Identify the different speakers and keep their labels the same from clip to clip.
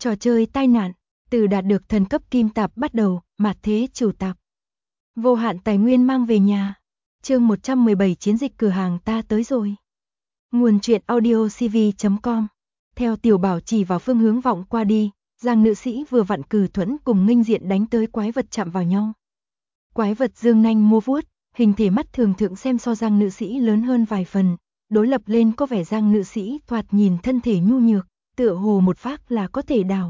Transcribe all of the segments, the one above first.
Speaker 1: Trò chơi tai nạn, từ đạt được thần cấp kim tạp bắt đầu, mạt thế chủ tạp. Vô hạn tài nguyên mang về nhà. Chương 117 chiến dịch cửa hàng ta tới rồi. Nguồn truyện audio cv.com. Theo Tiểu Bảo chỉ vào phương hướng vọng qua đi, Giang nữ sĩ vừa vặn cử thuẫn cùng nghênh diện đánh tới quái vật chạm vào nhau. Quái vật dương nanh múa vuốt, hình thể mắt thường thượng xem so Giang nữ sĩ lớn hơn vài phần, đối lập lên có vẻ Giang nữ sĩ thoạt nhìn thân thể nhu nhược, tựa hồ một phát là có thể đào.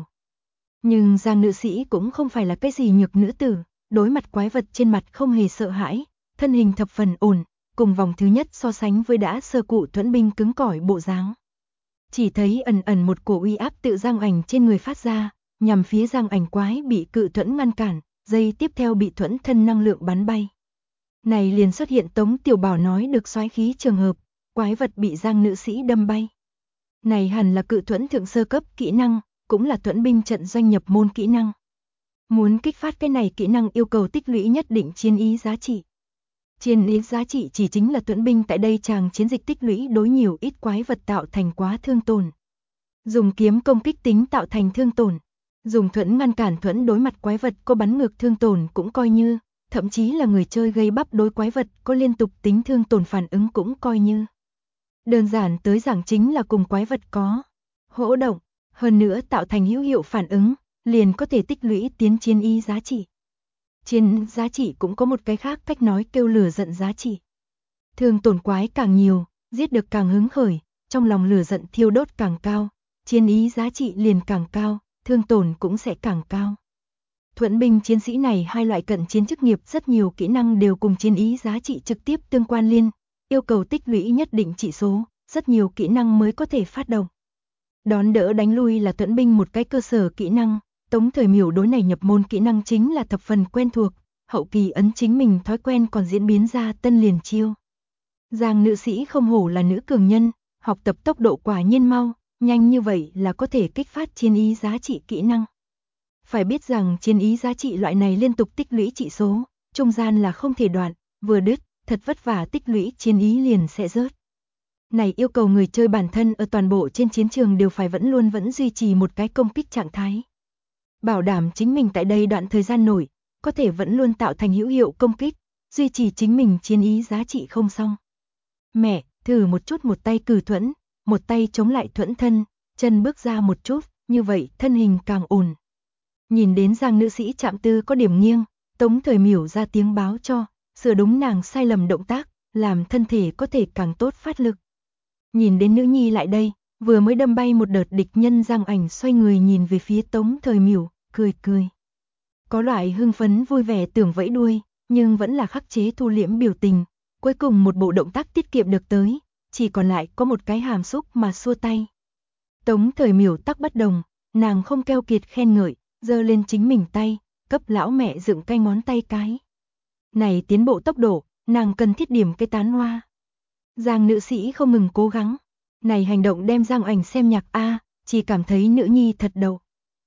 Speaker 1: Nhưng Giang nữ sĩ cũng không phải là cái gì nhược nữ tử, đối mặt quái vật trên mặt không hề sợ hãi, thân hình thập phần ổn, cùng vòng thứ nhất so sánh với đã sơ cụ thuẫn binh cứng cỏi bộ dáng. Chỉ thấy ẩn ẩn một cổ uy áp tự Giang Ảnh trên người phát ra, nhằm phía Giang Ảnh quái bị cự thuẫn ngăn cản, giây tiếp theo bị thuẫn thân năng lượng bắn bay. Này liền xuất hiện Tống Tiểu Bảo nói được soái khí trường hợp, quái vật bị Giang nữ sĩ đâm bay. Này hẳn là cự thuẫn thượng sơ cấp kỹ năng, cũng là thuẫn binh trận doanh nhập môn kỹ năng. Muốn kích phát cái này kỹ năng yêu cầu tích lũy nhất định chiến ý giá trị. Chiến ý giá trị chỉ chính là thuẫn binh tại đây chàng chiến dịch tích lũy đối nhiều ít quái vật tạo thành quá thương tổn. Dùng kiếm công kích tính tạo thành thương tổn. Dùng thuẫn ngăn cản thuẫn đối mặt quái vật có bắn ngược thương tổn cũng coi như, thậm chí là người chơi gây bắp đối quái vật có liên tục tính thương tổn phản ứng cũng coi như. Đơn giản tới giảng chính là cùng quái vật có hỗ động, hơn nữa tạo thành hữu hiệu phản ứng, liền có thể tích lũy tiến chiến ý giá trị. Chiến giá trị cũng có một cái khác cách nói kêu lửa giận giá trị. Thương tổn quái càng nhiều, giết được càng hứng khởi, trong lòng lửa giận thiêu đốt càng cao, chiến ý giá trị liền càng cao, thương tổn cũng sẽ càng cao. Thuẫn binh chiến sĩ này hai loại cận chiến chức nghiệp rất nhiều kỹ năng đều cùng chiến ý giá trị trực tiếp tương quan liên, yêu cầu tích lũy nhất định trị số, rất nhiều kỹ năng mới có thể phát động. Đón đỡ đánh lui là thuẫn binh một cái cơ sở kỹ năng, Tống Thời Miểu đối này nhập môn kỹ năng chính là thập phần quen thuộc, hậu kỳ ấn chính mình thói quen còn diễn biến ra tân liền chiêu. Giang nữ sĩ không hổ là nữ cường nhân, học tập tốc độ quả nhiên mau, nhanh như vậy là có thể kích phát chiến ý giá trị kỹ năng. Phải biết rằng chiến ý giá trị loại này liên tục tích lũy trị số, trung gian là không thể đoạn, vừa đứt, thật vất vả tích lũy chiến ý liền sẽ rớt. Này yêu cầu người chơi bản thân ở toàn bộ trên chiến trường đều phải vẫn duy trì một cái công kích trạng thái. Bảo đảm chính mình tại đây đoạn thời gian nổi, có thể vẫn luôn tạo thành hữu hiệu công kích, duy trì chính mình chiến ý giá trị không xong. Mẹ, thử một chút một tay cử thuẫn, một tay chống lại thuẫn thân, chân bước ra một chút, như vậy thân hình càng ổn. Nhìn đến Giang nữ sĩ chạm tư có điểm nghiêng, Tống Thời Miểu ra tiếng báo cho, sửa đúng nàng sai lầm động tác, làm thân thể có thể càng tốt phát lực. Nhìn đến nữ nhi lại đây, vừa mới đâm bay một đợt địch nhân Giang Ảnh xoay người nhìn về phía Tống Thời Miểu, cười cười. Có loại hưng phấn vui vẻ tưởng vẫy đuôi, nhưng vẫn là khắc chế thu liễm biểu tình, cuối cùng một bộ động tác tiết kiệm được tới, chỉ còn lại có một cái hàm xúc mà xua tay. Tống Thời Miểu tắc bất đồng, nàng không keo kiệt khen ngợi, giơ lên chính mình tay, cấp lão mẹ dựng cái ngón tay cái. Này tiến bộ tốc độ, nàng cần thiết điểm cái tán hoa. Giang nữ sĩ không ngừng cố gắng, này hành động đem Giang Ảnh xem nhạc a, chỉ cảm thấy nữ nhi thật đầu.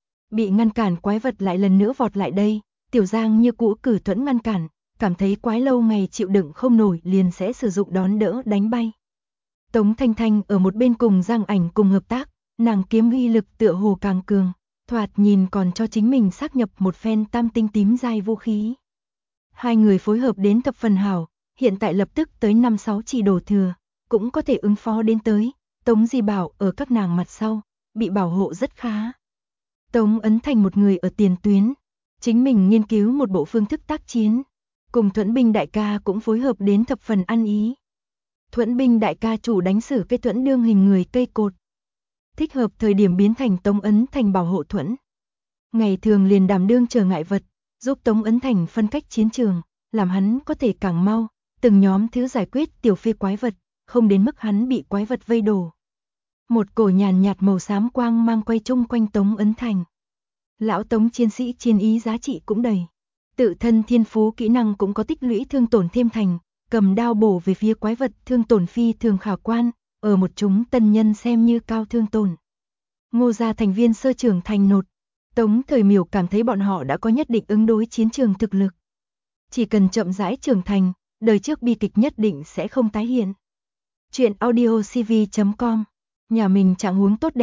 Speaker 1: Bị ngăn cản quái vật lại lần nữa vọt lại đây, tiểu Giang như cũ cử thuẫn ngăn cản, cảm thấy quái lâu ngày chịu đựng không nổi liền sẽ sử dụng đón đỡ đánh bay. Tống Thanh Thanh ở một bên cùng Giang Ảnh cùng hợp tác, nàng kiếm uy lực tựa hồ càng cường, thoạt nhìn còn cho chính mình xác nhập một phen tam tinh tím giai vũ khí. Hai người phối hợp đến thập phần hảo, hiện tại lập tức tới 5-6 chỉ đổ thừa, cũng có thể ứng phó đến tới, Tống Di Bảo ở các nàng mặt sau, bị bảo hộ rất khá. Tống Ấn Thành một người ở tiền tuyến, chính mình nghiên cứu một bộ phương thức tác chiến, cùng Thuẫn binh đại ca cũng phối hợp đến thập phần ăn ý. Thuẫn binh đại ca chủ đánh xử cây thuẫn đương hình người cây cột, thích hợp thời điểm biến thành Tống Ấn Thành bảo hộ thuẫn. Ngày thường liền đảm đương trở ngại vật, giúp Tống Ấn Thành phân cách chiến trường, làm hắn có thể càng mau, từng nhóm thứ giải quyết tiểu phi quái vật, không đến mức hắn bị quái vật vây đổ. Một cổ nhàn nhạt màu xám quang mang quay chung quanh Tống Ấn Thành. Lão Tống chiến sĩ chiến ý giá trị cũng đầy. Tự thân thiên phú kỹ năng cũng có tích lũy thương tổn thêm thành, cầm đao bổ về phía quái vật thương tổn phi thường khả quan, ở một chúng tân nhân xem như cao thương tổn. Ngô gia thành viên sơ trưởng thành nột, Tống Thời Miểu cảm thấy bọn họ đã có nhất định ứng đối chiến trường thực lực. Chỉ cần chậm rãi trưởng thành, đời trước bi kịch nhất định sẽ không tái hiện. Chuyện audio cv.com. Nhà mình trạng huống tốt đẹp,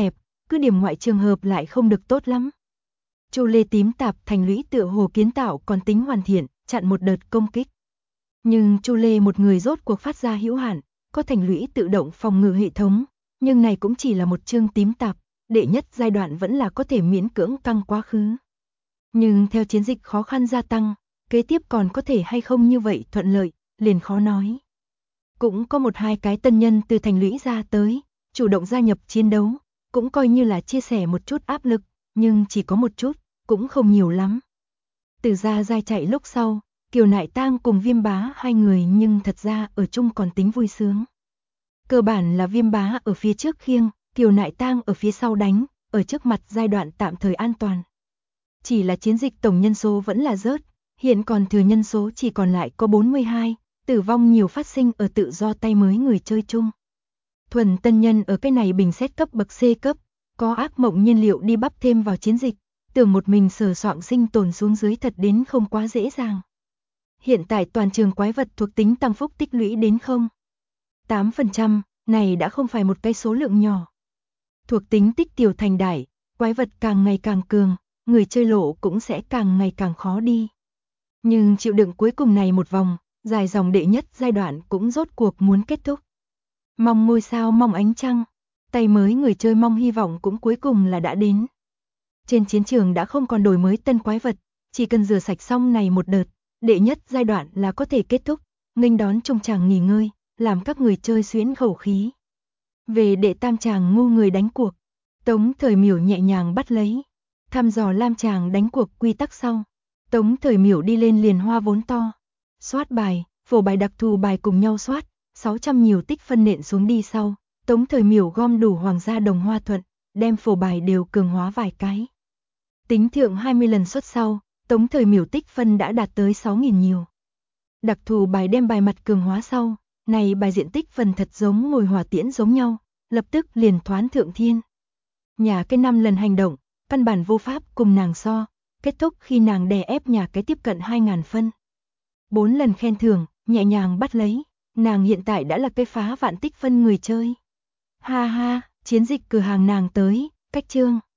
Speaker 1: cứ điểm ngoại trường hợp lại không được tốt lắm. Chu Lê tím tạp thành lũy tựa hồ kiến tạo còn tính hoàn thiện, chặn một đợt công kích. Nhưng Chu Lê một người rốt cuộc phát ra hữu hạn, có thành lũy tự động phòng ngự hệ thống, nhưng này cũng chỉ là một chương tím tạp, đệ nhất giai đoạn vẫn là có thể miễn cưỡng căng quá khứ. Nhưng theo chiến dịch khó khăn gia tăng, kế tiếp còn có thể hay không như vậy thuận lợi, liền khó nói. Cũng có một hai cái tân nhân từ thành lũy ra tới, chủ động gia nhập chiến đấu, cũng coi như là chia sẻ một chút áp lực, nhưng chỉ có một chút, cũng không nhiều lắm. Từ ra giai chạy lúc sau, Kiều Nại Tang cùng Viêm Bá hai người nhưng thật ra ở chung còn tính vui sướng. Cơ bản là Viêm Bá ở phía trước khiêng, Kiều Nại Tang ở phía sau đánh, ở trước mặt giai đoạn tạm thời an toàn. Chỉ là chiến dịch tổng nhân số vẫn là rớt, hiện còn thừa nhân số chỉ còn lại có 42, tử vong nhiều phát sinh ở tự do tay mới người chơi chung. Thuần tân nhân ở cái này bình xét cấp bậc C cấp, có ác mộng nhiên liệu đi bắp thêm vào chiến dịch, tưởng một mình sờ soạng sinh tồn xuống dưới thật đến không quá dễ dàng. Hiện tại toàn trường quái vật thuộc tính tăng phúc tích lũy đến 0,8%, này đã không phải một cái số lượng nhỏ. Thuộc tính tích tiểu thành đại, quái vật càng ngày càng cường, người chơi lộ cũng sẽ càng ngày càng khó đi. Nhưng chịu đựng cuối cùng này một vòng, dài dòng đệ nhất giai đoạn cũng rốt cuộc muốn kết thúc. Mong ngôi sao mong ánh trăng, tay mới người chơi mong hy vọng cũng cuối cùng là đã đến. Trên chiến trường đã không còn đổi mới tân quái vật, chỉ cần rửa sạch xong này một đợt, đệ nhất giai đoạn là có thể kết thúc, nghênh đón trung tràng nghỉ ngơi, làm các người chơi xuyến khẩu khí. Về đệ tam tràng ngu người đánh cuộc, Tống Thời Miểu nhẹ nhàng bắt lấy, thăm dò lam tràng đánh cuộc quy tắc sau. Tống Thời Miểu đi lên liền hoa vốn to, soát bài, phổ bài đặc thù bài cùng nhau soát, 600 nhiều tích phân nện xuống đi sau, Tống Thời Miểu gom đủ hoàng gia đồng hoa thuận, đem phổ bài đều cường hóa vài cái. Tính thượng 20 lần xuất sau, Tống Thời Miểu tích phân đã đạt tới 6.000 nhiều. Đặc thù bài đem bài mặt cường hóa sau, này bài diện tích phần thật giống ngồi hỏa tiễn giống nhau, lập tức liền thoán thượng thiên. Nhà cái 5 lần hành động, căn bản vô pháp cùng nàng so, kết thúc khi nàng đè ép nhà cái tiếp cận 2.000 phân. 4 lần khen thưởng, nhẹ nhàng bắt lấy, nàng hiện tại đã là cái phá vạn tích phân người chơi. Ha ha, chiến dịch cửa hàng nàng tới, cách chương.